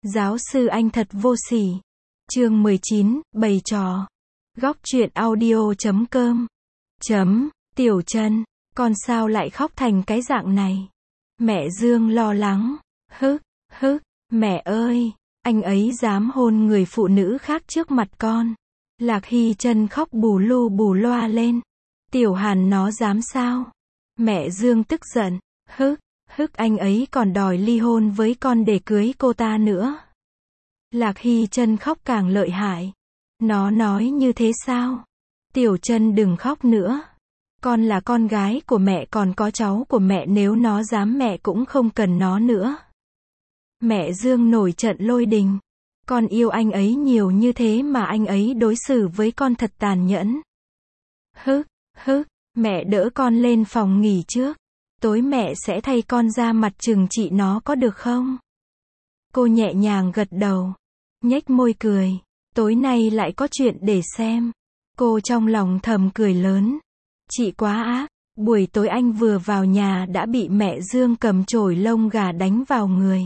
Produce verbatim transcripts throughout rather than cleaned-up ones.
Giáo sư anh thật vô sỉ. Chương mười chín, bày trò. Góc truyện audio chấm com. Chấm, Tiểu Trân, con sao lại khóc thành cái dạng này? Mẹ Dương lo lắng. Hứ, hứ, mẹ ơi, anh ấy dám hôn người phụ nữ khác trước mặt con. Lạc Hy Trân khóc bù lu bù loa lên. Tiểu Hàn nó dám sao? Mẹ Dương tức giận. Hứ, hức anh ấy còn đòi ly hôn với con để cưới cô ta nữa. Lạc Hy Trân khóc càng lợi hại. Nó nói như thế sao? Tiểu Trân đừng khóc nữa. Con là con gái của mẹ, còn có cháu của mẹ, nếu nó dám mẹ cũng không cần nó nữa. Mẹ Dương nổi trận lôi đình. Con yêu anh ấy nhiều như thế mà anh ấy đối xử với con thật tàn nhẫn. Hứ, hứ, mẹ đỡ con lên phòng nghỉ trước. Tối mẹ sẽ thay con ra mặt trừng trị nó có được không? Cô nhẹ nhàng gật đầu, nhếch môi cười. Tối nay lại có chuyện để xem. Cô trong lòng thầm cười lớn. Chị quá ác. Buổi tối anh vừa vào nhà đã bị mẹ Dương cầm chổi lông gà đánh vào người.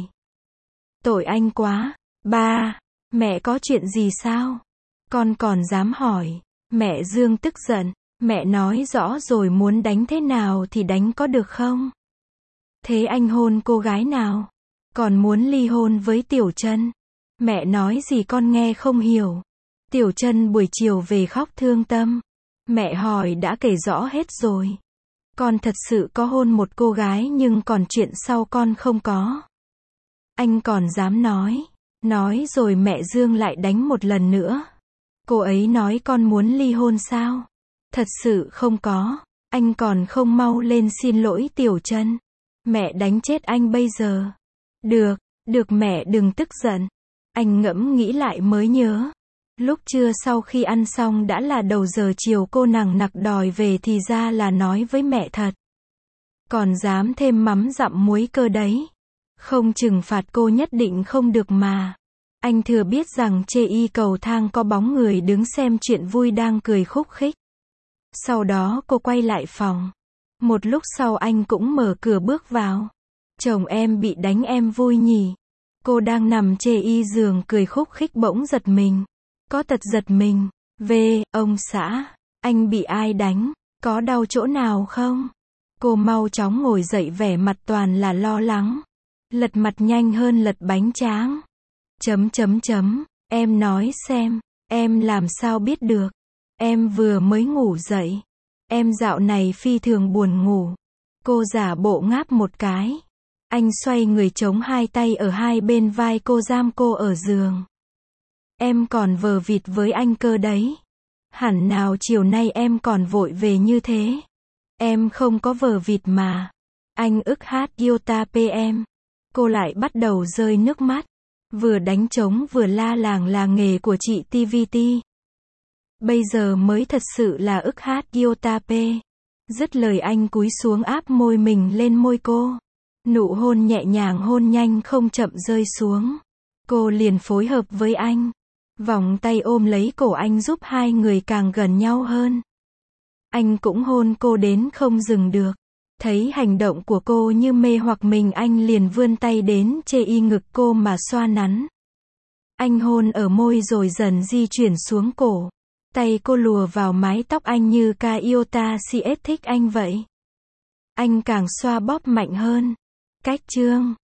Tội anh quá. Ba, mẹ có chuyện gì sao? Con còn dám hỏi. Mẹ Dương tức giận. Mẹ nói rõ rồi, muốn đánh thế nào thì đánh có được không? Thế anh hôn cô gái nào? Còn muốn ly hôn với Tiểu Trân? Mẹ nói gì con nghe không hiểu. Tiểu Trân buổi chiều về khóc thương tâm. Mẹ hỏi đã kể rõ hết rồi. Con thật sự có hôn một cô gái, nhưng còn chuyện sau con không có. Anh còn dám nói. Nói rồi mẹ Dương lại đánh một lần nữa. Cô ấy nói con muốn ly hôn sao? Thật sự không có. Anh còn không mau lên xin lỗi Tiểu Trân. Mẹ đánh chết anh bây giờ. Được, được mẹ đừng tức giận. Anh ngẫm nghĩ lại mới nhớ. Lúc trưa sau khi ăn xong đã là đầu giờ chiều, cô nằng nặc đòi về thì ra là nói với mẹ thật. Còn dám thêm mắm dặm muối cơ đấy. Không trừng phạt cô nhất định không được mà. Anh thừa biết rằng chê y cầu thang có bóng người đứng xem chuyện vui đang cười khúc khích. Sau đó cô quay lại phòng. Một lúc sau anh cũng mở cửa bước vào. Chồng em bị đánh em vui nhỉ? Cô đang nằm chê y giường cười khúc khích bỗng giật mình. Có tật giật mình. Về, ông xã, anh bị ai đánh? Có đau chỗ nào không? Cô mau chóng ngồi dậy, vẻ mặt toàn là lo lắng. Lật mặt nhanh hơn lật bánh tráng. Chấm chấm chấm, em nói xem, em làm sao biết được? Em vừa mới ngủ dậy. Em dạo này phi thường buồn ngủ. Cô giả bộ ngáp một cái. Anh xoay người chống hai tay ở hai bên vai cô, giam cô ở giường. Em còn vờ vịt với anh cơ đấy. Hẳn nào chiều nay em còn vội về như thế. Em không có vờ vịt mà. Anh ức hát Iota pê em. Cô lại bắt đầu rơi nước mắt. Vừa đánh trống vừa la làng là nghề của chị tê vê tê. Bây giờ mới thật sự là ức hát Iota pê. Dứt lời anh cúi xuống áp môi mình lên môi cô. Nụ hôn nhẹ nhàng hôn nhanh không chậm rơi xuống. Cô liền phối hợp với anh. Vòng tay ôm lấy cổ anh giúp hai người càng gần nhau hơn. Anh cũng hôn cô đến không dừng được. Thấy hành động của cô như mê hoặc mình, anh liền vươn tay đến chê y ngực cô mà xoa nắn. Anh hôn ở môi rồi dần di chuyển xuống cổ. Tay cô lùa vào mái tóc anh như ca Iota xê ét thích anh vậy. Anh càng xoa bóp mạnh hơn. Cách chương